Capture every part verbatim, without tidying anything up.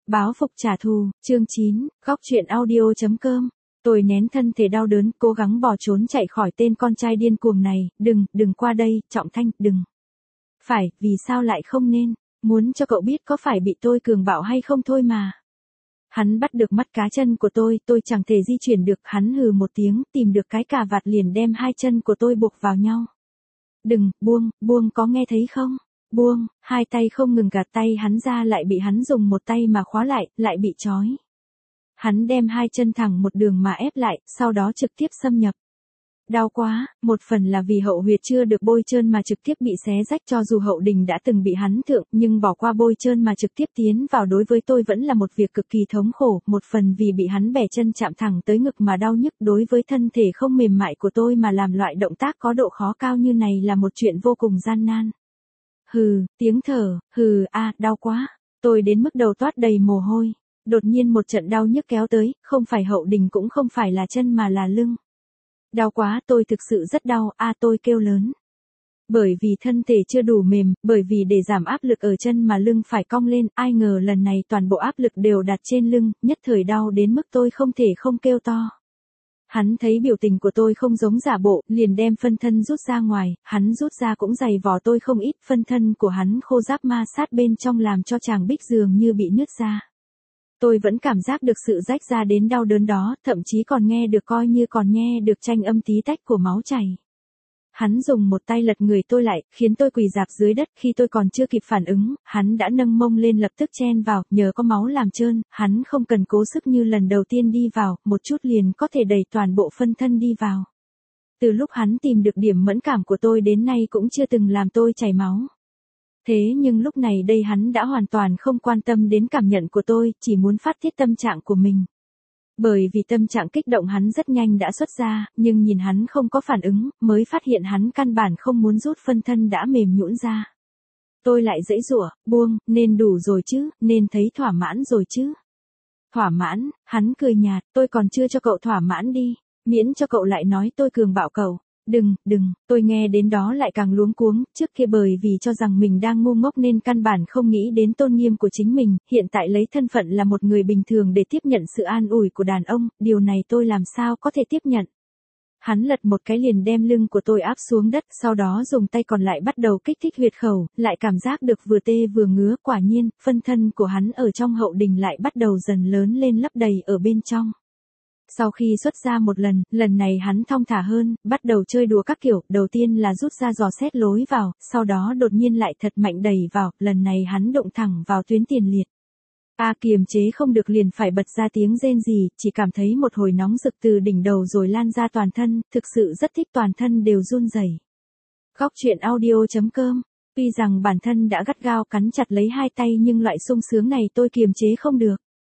Báo phục trả thù, chương chín, góc truyện audio.com. Tôi nén thân thể đau đớn, cố gắng bỏ trốn chạy khỏi tên con trai điên cuồng này, đừng, đừng qua đây, Trọng Thanh, đừng. Phải, vì sao lại không nên, muốn cho cậu biết có phải bị tôi cường bạo hay không thôi mà. Hắn bắt được mắt cá chân của tôi, tôi chẳng thể di chuyển được, hắn hừ một tiếng, tìm được cái cà vạt liền đem hai chân của tôi buộc vào nhau. Đừng, buông, buông có nghe thấy không? Buông, hai tay không ngừng gạt tay hắn ra lại bị hắn dùng một tay mà khóa lại, lại bị trói. Hắn đem hai chân thẳng một đường mà ép lại, sau đó trực tiếp xâm nhập. Đau quá, một phần là vì hậu huyệt chưa được bôi trơn mà trực tiếp bị xé rách, cho dù hậu đình đã từng bị hắn thượng, nhưng bỏ qua bôi trơn mà trực tiếp tiến vào đối với tôi vẫn là một việc cực kỳ thống khổ, một phần vì bị hắn bẻ chân chạm thẳng tới ngực mà đau nhức, đối với thân thể không mềm mại của tôi mà làm loại động tác có độ khó cao như này là một chuyện vô cùng gian nan. Hừ, tiếng thở, hừ, a, đau quá, tôi đến mức đầu toát đầy mồ hôi. Đột nhiên một trận đau nhức kéo tới, không phải hậu đình cũng không phải là chân mà là lưng. Đau quá, tôi thực sự rất đau, a, tôi kêu lớn. Bởi vì thân thể chưa đủ mềm, bởi vì để giảm áp lực ở chân mà lưng phải cong lên, ai ngờ lần này toàn bộ áp lực đều đặt trên lưng, nhất thời đau đến mức tôi không thể không kêu to. Hắn thấy biểu tình của tôi không giống giả bộ, liền đem phân thân rút ra ngoài, hắn rút ra cũng dày vò tôi không ít, phân thân của hắn khô ráp ma sát bên trong làm cho chàng bích dường như bị nứt ra. Tôi vẫn cảm giác được sự rách ra đến đau đớn đó, thậm chí còn nghe được coi như còn nghe được tranh âm tí tách của máu chảy. Hắn dùng một tay lật người tôi lại, khiến tôi quỳ rạp dưới đất, khi tôi còn chưa kịp phản ứng, hắn đã nâng mông lên lập tức chen vào, nhờ có máu làm trơn, hắn không cần cố sức như lần đầu tiên đi vào, một chút liền có thể đẩy toàn bộ phân thân đi vào. Từ lúc hắn tìm được điểm mẫn cảm của tôi đến nay cũng chưa từng làm tôi chảy máu. Thế nhưng lúc này đây hắn đã hoàn toàn không quan tâm đến cảm nhận của tôi, chỉ muốn phát tiết tâm trạng của mình. Bởi vì tâm trạng kích động hắn rất nhanh đã xuất ra, nhưng nhìn hắn không có phản ứng, mới phát hiện hắn căn bản không muốn rút phân thân đã mềm nhũn ra. Tôi lại giãy giụa, buông, nên đủ rồi chứ, nên thấy thỏa mãn rồi chứ. Thỏa mãn, hắn cười nhạt, tôi còn chưa cho cậu thỏa mãn đi, miễn cho cậu lại nói tôi cường bạo cậu. Đừng, đừng, tôi nghe đến đó lại càng luống cuống, trước kia bởi vì cho rằng mình đang ngu ngốc nên căn bản không nghĩ đến tôn nghiêm của chính mình, hiện tại lấy thân phận là một người bình thường để tiếp nhận sự an ủi của đàn ông, điều này tôi làm sao có thể tiếp nhận. Hắn lật một cái liền đem lưng của tôi áp xuống đất, sau đó dùng tay còn lại bắt đầu kích thích huyệt khẩu, lại cảm giác được vừa tê vừa ngứa, quả nhiên, phân thân của hắn ở trong hậu đình lại bắt đầu dần lớn lên lấp đầy ở bên trong. Sau khi xuất ra một lần, lần này hắn thong thả hơn, bắt đầu chơi đùa các kiểu, đầu tiên là rút ra dò xét lối vào, sau đó đột nhiên lại thật mạnh đẩy vào, lần này hắn đụng thẳng vào tuyến tiền liệt. A kiềm chế không được liền phải bật ra tiếng rên rỉ, chỉ cảm thấy một hồi nóng rực từ đỉnh đầu rồi lan ra toàn thân, thực sự rất thích toàn thân đều run rẩy. Góc truyện audio.com. Tuy rằng bản thân đã gắt gao cắn chặt lấy hai tay nhưng loại sung sướng này tôi kiềm chế không được.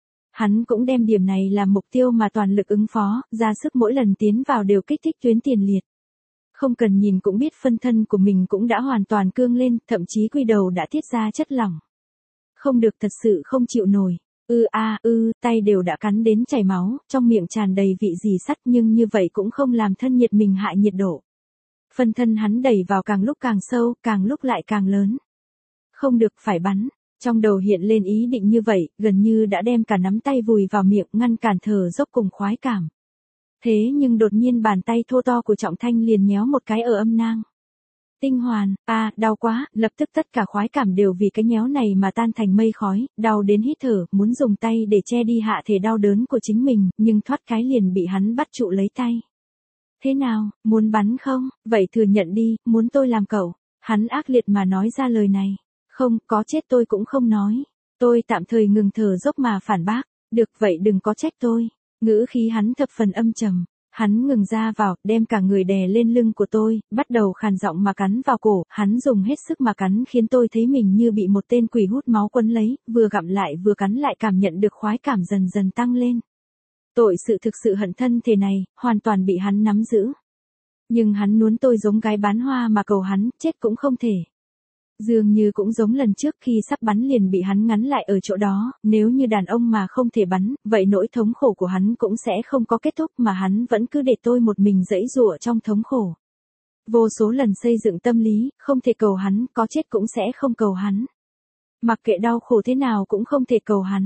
Hắn cũng đem điểm này làm mục tiêu mà toàn lực ứng phó, ra sức mỗi lần tiến vào đều kích thích tuyến tiền liệt. Không cần nhìn cũng biết phân thân của mình cũng đã hoàn toàn cương lên, thậm chí quy đầu đã tiết ra chất lỏng. Không được, thật sự không chịu nổi. Ư a ư, tay đều đã cắn đến chảy máu, trong miệng tràn đầy vị gì sắt nhưng như vậy cũng không làm thân nhiệt mình hại nhiệt độ. Phân thân hắn đẩy vào càng lúc càng sâu, càng lúc lại càng lớn. Không được, phải bắn. Trong đầu hiện lên ý định như vậy, gần như đã đem cả nắm tay vùi vào miệng ngăn cản thở dốc cùng khoái cảm. Thế nhưng đột nhiên bàn tay thô to của Trọng Thanh liền nhéo một cái ở âm nang. Tinh hoàn, a, à, đau quá, lập tức tất cả khoái cảm đều vì cái nhéo này mà tan thành mây khói, đau đến hít thở, muốn dùng tay để che đi hạ thể đau đớn của chính mình, nhưng thoát cái liền bị hắn bắt trụ lấy tay. Thế nào, muốn bắn không? Vậy thừa nhận đi, muốn tôi làm cậu. Hắn ác liệt mà nói ra lời này. Không, có chết tôi cũng không nói. Tôi tạm thời ngừng thở dốc mà phản bác. Được vậy đừng có trách tôi. Ngữ khí hắn thập phần âm trầm. Hắn ngừng ra vào, đem cả người đè lên lưng của tôi, bắt đầu khàn giọng mà cắn vào cổ. Hắn dùng hết sức mà cắn khiến tôi thấy mình như bị một tên quỷ hút máu quấn lấy, vừa gặm lại vừa cắn lại cảm nhận được khoái cảm dần dần tăng lên. Tội sự thực sự hận thân thể này, hoàn toàn bị hắn nắm giữ. Nhưng hắn nuốn tôi giống gái bán hoa mà cầu hắn, chết cũng không thể. Dường như cũng giống lần trước khi sắp bắn liền bị hắn ngắn lại ở chỗ đó, nếu như đàn ông mà không thể bắn, vậy nỗi thống khổ của hắn cũng sẽ không có kết thúc mà hắn vẫn cứ để tôi một mình giãy giụa trong thống khổ. Vô số lần xây dựng tâm lý, không thể cầu hắn, có chết cũng sẽ không cầu hắn. Mặc kệ đau khổ thế nào cũng không thể cầu hắn.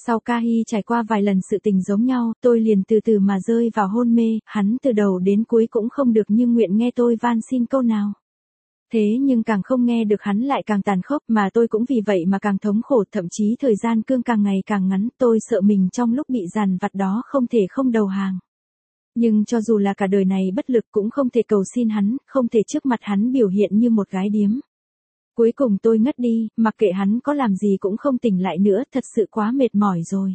Sau ca hy trải qua vài lần sự tình giống nhau, tôi liền từ từ mà rơi vào hôn mê, hắn từ đầu đến cuối cũng không được như nguyện nghe tôi van xin câu nào. Thế nhưng càng không nghe được hắn lại càng tàn khốc, mà tôi cũng vì vậy mà càng thống khổ, thậm chí thời gian cương càng ngày càng ngắn, tôi sợ mình trong lúc bị dằn vặt đó không thể không đầu hàng. Nhưng cho dù là cả đời này bất lực cũng không thể cầu xin hắn, không thể trước mặt hắn biểu hiện như một gái điếm. Cuối cùng tôi ngất đi, mặc kệ hắn có làm gì cũng không tỉnh lại nữa, thật sự quá mệt mỏi rồi.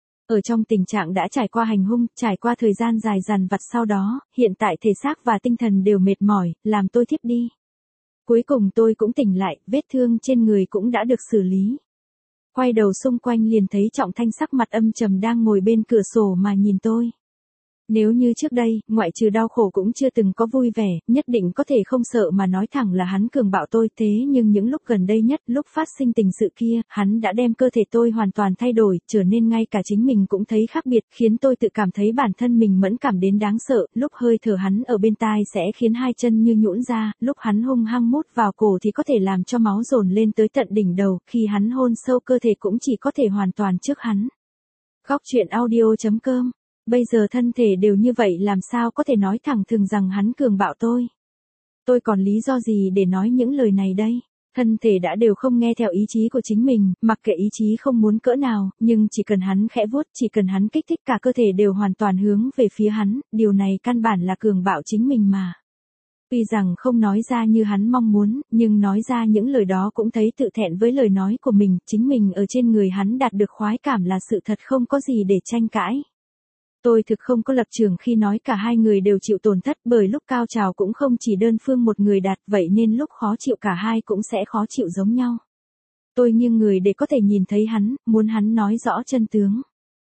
Ở trong tình trạng đã trải qua hành hung, trải qua thời gian dài dằn vặt sau đó, hiện tại thể xác và tinh thần đều mệt mỏi, làm tôi thiếp đi. Cuối cùng tôi cũng tỉnh lại, vết thương trên người cũng đã được xử lý. Quay đầu xung quanh liền thấy Trọng Thanh sắc mặt âm trầm đang ngồi bên cửa sổ mà nhìn tôi. Nếu như trước đây, ngoại trừ đau khổ cũng chưa từng có vui vẻ, nhất định có thể không sợ mà nói thẳng là hắn cường bạo tôi, thế nhưng những lúc gần đây nhất, lúc phát sinh tình sự kia, hắn đã đem cơ thể tôi hoàn toàn thay đổi, trở nên ngay cả chính mình cũng thấy khác biệt, khiến tôi tự cảm thấy bản thân mình mẫn cảm đến đáng sợ, lúc hơi thở hắn ở bên tai sẽ khiến hai chân như nhũn ra, lúc hắn hung hăng mút vào cổ thì có thể làm cho máu dồn lên tới tận đỉnh đầu, khi hắn hôn sâu cơ thể cũng chỉ có thể hoàn toàn trước hắn. Góc truyện audio chấm com. Bây giờ thân thể đều như vậy làm sao có thể nói thẳng thừng rằng hắn cường bạo tôi. Tôi còn lý do gì để nói những lời này đây? Thân thể đã đều không nghe theo ý chí của chính mình, mặc kệ ý chí không muốn cỡ nào, nhưng chỉ cần hắn khẽ vuốt, chỉ cần hắn kích thích cả cơ thể đều hoàn toàn hướng về phía hắn, điều này căn bản là cường bạo chính mình mà. Tuy rằng không nói ra như hắn mong muốn, nhưng nói ra những lời đó cũng thấy tự thẹn với lời nói của mình, chính mình ở trên người hắn đạt được khoái cảm là sự thật không có gì để tranh cãi. Tôi thực không có lập trường khi nói cả hai người đều chịu tổn thất, bởi lúc cao trào cũng không chỉ đơn phương một người đạt, vậy nên lúc khó chịu cả hai cũng sẽ khó chịu giống nhau. Tôi nghiêng người để có thể nhìn thấy hắn, muốn hắn nói rõ chân tướng.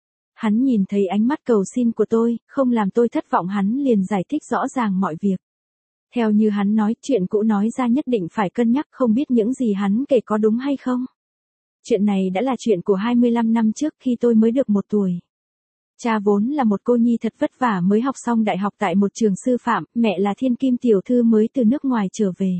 Hắn nhìn thấy ánh mắt cầu xin của tôi, không làm tôi thất vọng, hắn liền giải thích rõ ràng mọi việc. Theo như hắn nói, chuyện cũ nói ra nhất định phải cân nhắc, không biết những gì hắn kể có đúng hay không. Chuyện này đã là chuyện của hai mươi lăm năm trước khi tôi mới được một tuổi. Cha vốn là một cô nhi thật vất vả mới học xong đại học tại một trường sư phạm, mẹ là thiên kim tiểu thư mới từ nước ngoài trở về.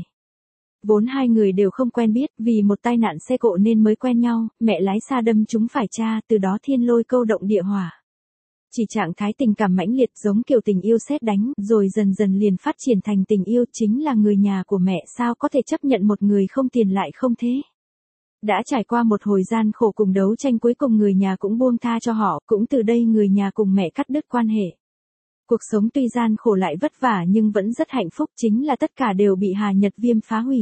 Vốn hai người đều không quen biết, vì một tai nạn xe cộ nên mới quen nhau, mẹ lái xa đâm trúng phải cha, từ đó thiên lôi câu động địa hỏa. Chỉ trạng thái tình cảm mãnh liệt giống kiểu tình yêu sét đánh, rồi dần dần liền phát triển thành tình yêu, chính là người nhà của mẹ sao có thể chấp nhận một người không tiền lại không thế. Đã trải qua một hồi gian khổ cùng đấu tranh, cuối cùng người nhà cũng buông tha cho họ, cũng từ đây người nhà cùng mẹ cắt đứt quan hệ. Cuộc sống tuy gian khổ lại vất vả nhưng vẫn rất hạnh phúc, chính là tất cả đều bị Hà Nhật Viêm phá hủy.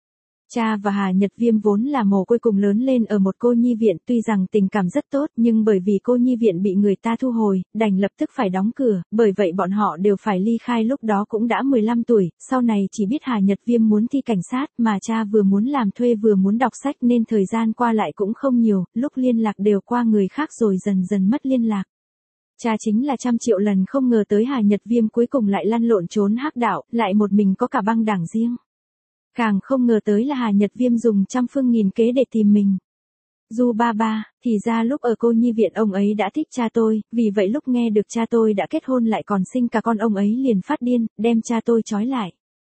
Cha và Hà Nhật Viêm vốn là mồ côi cùng lớn lên ở một cô nhi viện, tuy rằng tình cảm rất tốt nhưng bởi vì cô nhi viện bị người ta thu hồi, đành lập tức phải đóng cửa, bởi vậy bọn họ đều phải ly khai, lúc đó cũng đã mười lăm tuổi, sau này chỉ biết Hà Nhật Viêm muốn thi cảnh sát mà cha vừa muốn làm thuê vừa muốn đọc sách nên thời gian qua lại cũng không nhiều, lúc liên lạc đều qua người khác rồi dần dần mất liên lạc. Cha chính là trăm triệu lần không ngờ tới Hà Nhật Viêm cuối cùng lại lăn lộn trốn hắc đạo, lại một mình có cả băng đảng riêng. Càng không ngờ tới là Hà Nhật Viêm dùng trăm phương nghìn kế để tìm mình. Du ba ba, thì ra lúc ở cô nhi viện ông ấy đã thích cha tôi, vì vậy lúc nghe được cha tôi đã kết hôn lại còn sinh cả con, ông ấy liền phát điên, đem cha tôi trói lại.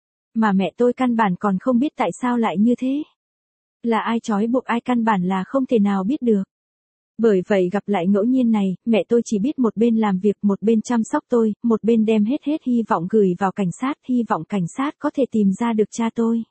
Mà mẹ tôi căn bản còn không biết tại sao lại như thế. Là ai trói buộc ai căn bản là không thể nào biết được. Bởi vậy gặp lại ngẫu nhiên này, mẹ tôi chỉ biết một bên làm việc một bên chăm sóc tôi, một bên đem hết hết hy vọng gửi vào cảnh sát, hy vọng cảnh sát có thể tìm ra được cha tôi.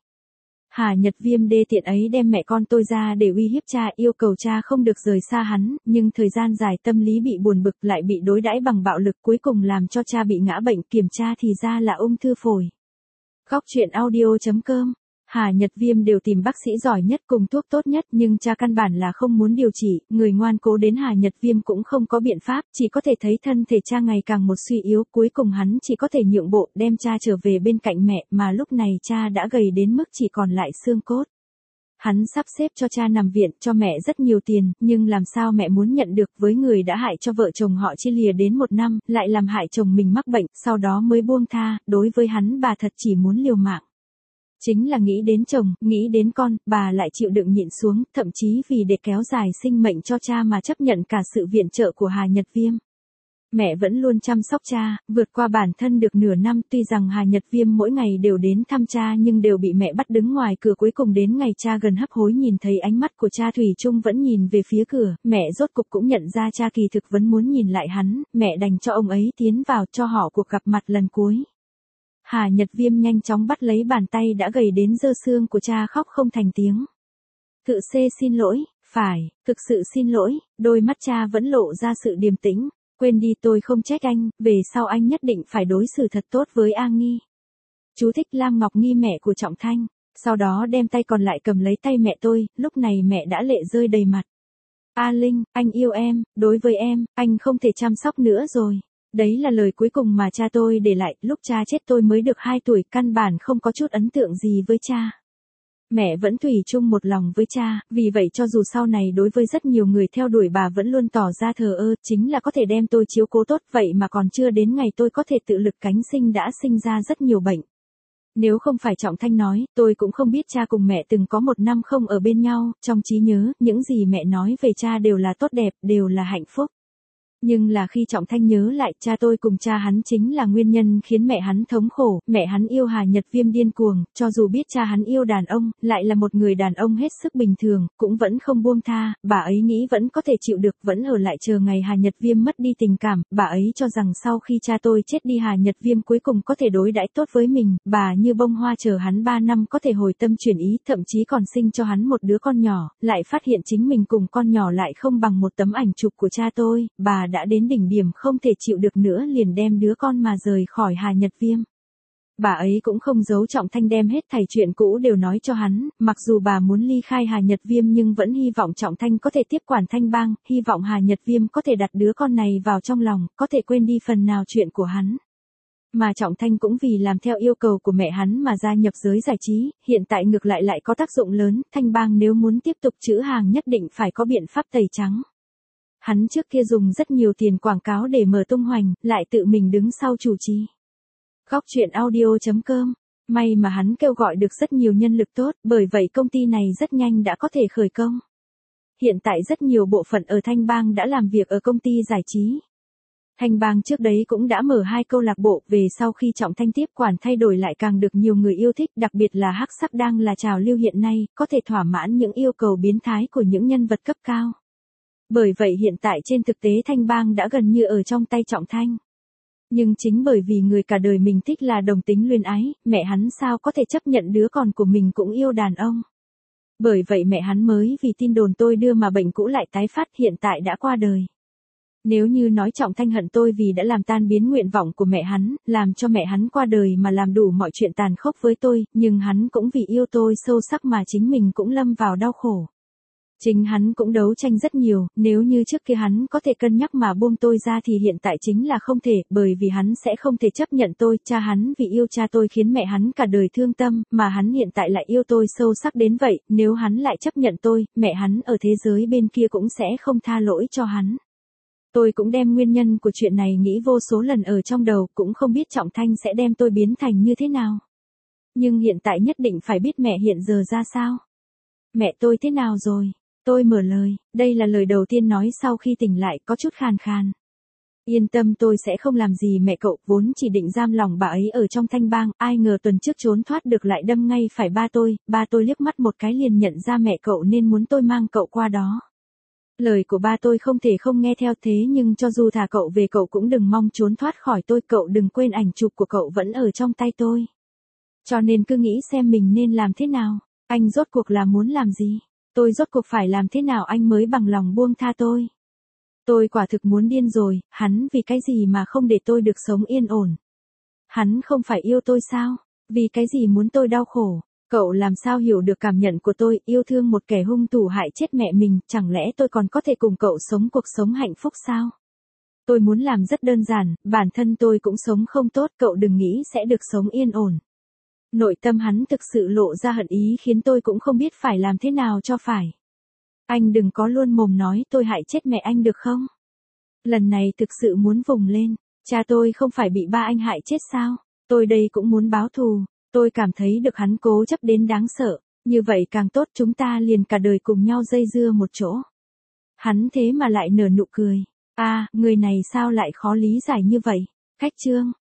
Hà Nhật Viêm đê tiện ấy đem mẹ con tôi ra để uy hiếp cha, yêu cầu cha không được rời xa hắn, nhưng thời gian dài tâm lý bị buồn bực lại bị đối đãi bằng bạo lực, cuối cùng làm cho cha bị ngã bệnh, kiểm tra thì ra là ung thư phổi. Góc truyện audio chấm com. Hà Nhật Viêm đều tìm bác sĩ giỏi nhất cùng thuốc tốt nhất nhưng cha căn bản là không muốn điều trị, người ngoan cố đến Hà Nhật Viêm cũng không có biện pháp, chỉ có thể thấy thân thể cha ngày càng một suy yếu, cuối cùng hắn chỉ có thể nhượng bộ đem cha trở về bên cạnh mẹ, mà lúc này cha đã gầy đến mức chỉ còn lại xương cốt. Hắn sắp xếp cho cha nằm viện, cho mẹ rất nhiều tiền, nhưng làm sao mẹ muốn nhận được, với người đã hại cho vợ chồng họ chia lìa đến một năm, lại làm hại chồng mình mắc bệnh, sau đó mới buông tha, đối với hắn bà thật chỉ muốn liều mạng. Chính là nghĩ đến chồng, nghĩ đến con, bà lại chịu đựng nhịn xuống, thậm chí vì để kéo dài sinh mệnh cho cha mà chấp nhận cả sự viện trợ của Hà Nhật Viêm. Mẹ vẫn luôn chăm sóc cha, vượt qua bản thân được nửa năm, tuy rằng Hà Nhật Viêm mỗi ngày đều đến thăm cha nhưng đều bị mẹ bắt đứng ngoài cửa, cuối cùng đến ngày cha gần hấp hối nhìn thấy ánh mắt của cha thủy chung vẫn nhìn về phía cửa, mẹ rốt cục cũng nhận ra cha kỳ thực vẫn muốn nhìn lại hắn, mẹ đành cho ông ấy tiến vào cho họ cuộc gặp mặt lần cuối. Hà Nhật Viêm nhanh chóng bắt lấy bàn tay đã gầy đến rơ xương của cha, khóc không thành tiếng. Tự xê xin lỗi, phải, thực sự xin lỗi, đôi mắt cha vẫn lộ ra sự điềm tĩnh. Quên đi, tôi không trách anh, về sau anh nhất định phải đối xử thật tốt với A Nghi. Chú thích: Lam Ngọc Nghi, mẹ của Trọng Thanh. Sau đó đem tay còn lại cầm lấy tay mẹ tôi, lúc này mẹ đã lệ rơi đầy mặt. A Linh, anh yêu em, đối với em, anh không thể chăm sóc nữa rồi. Đấy là lời cuối cùng mà cha tôi để lại, lúc cha chết tôi mới được hai tuổi, căn bản không có chút ấn tượng gì với cha. Mẹ vẫn thủy chung một lòng với cha, vì vậy cho dù sau này đối với rất nhiều người theo đuổi bà vẫn luôn tỏ ra thờ ơ, chính là có thể đem tôi chiếu cố tốt, vậy mà còn chưa đến ngày tôi có thể tự lực cánh sinh đã sinh ra rất nhiều bệnh. Nếu không phải Trọng Thanh nói, tôi cũng không biết cha cùng mẹ từng có một năm không ở bên nhau, trong trí nhớ, những gì mẹ nói về cha đều là tốt đẹp, đều là hạnh phúc. Nhưng là khi Trọng Thanh nhớ lại, cha tôi cùng cha hắn chính là nguyên nhân khiến mẹ hắn thống khổ, mẹ hắn yêu Hà Nhật Viêm điên cuồng, cho dù biết cha hắn yêu đàn ông, lại là một người đàn ông hết sức bình thường, cũng vẫn không buông tha, bà ấy nghĩ vẫn có thể chịu được, vẫn ở lại chờ ngày Hà Nhật Viêm mất đi tình cảm, bà ấy cho rằng sau khi cha tôi chết đi Hà Nhật Viêm cuối cùng có thể đối đãi tốt với mình, bà như bông hoa chờ hắn ba năm có thể hồi tâm chuyển ý, thậm chí còn sinh cho hắn một đứa con nhỏ, lại phát hiện chính mình cùng con nhỏ lại không bằng một tấm ảnh chụp của cha tôi, bà đã đến đỉnh điểm không thể chịu được nữa liền đem đứa con mà rời khỏi Hà Nhật Viêm. Bà ấy cũng không giấu Trọng Thanh, đem hết thảy chuyện cũ đều nói cho hắn, mặc dù bà muốn ly khai Hà Nhật Viêm nhưng vẫn hy vọng Trọng Thanh có thể tiếp quản Thanh Bang, hy vọng Hà Nhật Viêm có thể đặt đứa con này vào trong lòng, có thể quên đi phần nào chuyện của hắn. Mà Trọng Thanh cũng vì làm theo yêu cầu của mẹ hắn mà gia nhập giới giải trí, hiện tại ngược lại lại có tác dụng lớn, Thanh Bang nếu muốn tiếp tục trữ hàng nhất định phải có biện pháp tẩy trắng. Hắn trước kia dùng rất nhiều tiền quảng cáo để mở tung hoành, lại tự mình đứng sau chủ trì. Góc truyện audio chấm com. May mà hắn kêu gọi được rất nhiều nhân lực tốt, bởi vậy công ty này rất nhanh đã có thể khởi công. Hiện tại rất nhiều bộ phận ở Thanh Bang đã làm việc ở công ty giải trí. Thanh Bang trước đấy cũng đã mở hai câu lạc bộ, về sau khi Trọng Thanh tiếp quản thay đổi lại càng được nhiều người yêu thích, đặc biệt là hắc sắc đang là trào lưu hiện nay, có thể thỏa mãn những yêu cầu biến thái của những nhân vật cấp cao. Bởi vậy hiện tại trên thực tế Thanh Bang đã gần như ở trong tay Trọng Thanh. Nhưng chính bởi vì người cả đời mình thích là đồng tính luyến ái, mẹ hắn sao có thể chấp nhận đứa con của mình cũng yêu đàn ông. Bởi vậy mẹ hắn mới vì tin đồn tôi đưa mà bệnh cũ lại tái phát, hiện tại đã qua đời. Nếu như nói Trọng Thanh hận tôi vì đã làm tan biến nguyện vọng của mẹ hắn, làm cho mẹ hắn qua đời mà làm đủ mọi chuyện tàn khốc với tôi, nhưng hắn cũng vì yêu tôi sâu sắc mà chính mình cũng lâm vào đau khổ. Chính hắn cũng đấu tranh rất nhiều, nếu như trước kia hắn có thể cân nhắc mà buông tôi ra thì hiện tại chính là không thể, bởi vì hắn sẽ không thể chấp nhận tôi, cha hắn vì yêu cha tôi khiến mẹ hắn cả đời thương tâm, mà hắn hiện tại lại yêu tôi sâu sắc đến vậy, nếu hắn lại chấp nhận tôi, mẹ hắn ở thế giới bên kia cũng sẽ không tha lỗi cho hắn. Tôi cũng đem nguyên nhân của chuyện này nghĩ vô số lần ở trong đầu, cũng không biết Trọng Thanh sẽ đem tôi biến thành như thế nào. Nhưng hiện tại nhất định phải biết mẹ hiện giờ ra sao. Mẹ tôi thế nào rồi? Tôi mở lời, đây là lời đầu tiên nói sau khi tỉnh lại, có chút khàn khàn. Yên tâm, tôi sẽ không làm gì mẹ cậu, vốn chỉ định giam lòng bà ấy ở trong Thanh Bang, ai ngờ tuần trước trốn thoát được lại đâm ngay phải ba tôi, ba tôi liếc mắt một cái liền nhận ra mẹ cậu nên muốn tôi mang cậu qua đó. Lời của ba tôi không thể không nghe theo, thế nhưng cho dù thả cậu về cậu cũng đừng mong trốn thoát khỏi tôi, cậu đừng quên ảnh chụp của cậu vẫn ở trong tay tôi. Cho nên cứ nghĩ xem mình nên làm thế nào, anh rốt cuộc là muốn làm gì? Tôi rốt cuộc phải làm thế nào anh mới bằng lòng buông tha tôi? Tôi quả thực muốn điên rồi, hắn vì cái gì mà không để tôi được sống yên ổn? Hắn không phải yêu tôi sao? Vì cái gì muốn tôi đau khổ? Cậu làm sao hiểu được cảm nhận của tôi, yêu thương một kẻ hung thủ hại chết mẹ mình, chẳng lẽ tôi còn có thể cùng cậu sống cuộc sống hạnh phúc sao? Tôi muốn làm rất đơn giản, bản thân tôi cũng sống không tốt, cậu đừng nghĩ sẽ được sống yên ổn. Nội tâm hắn thực sự lộ ra hận ý khiến tôi cũng không biết phải làm thế nào cho phải. Anh đừng có luôn mồm nói tôi hại chết mẹ anh được không? Lần này thực sự muốn vùng lên, cha tôi không phải bị ba anh hại chết sao? Tôi đây cũng muốn báo thù, tôi cảm thấy được hắn cố chấp đến đáng sợ, như vậy càng tốt, chúng ta liền cả đời cùng nhau dây dưa một chỗ. Hắn thế mà lại nở nụ cười. À, người này sao lại khó lý giải như vậy? Khách trương,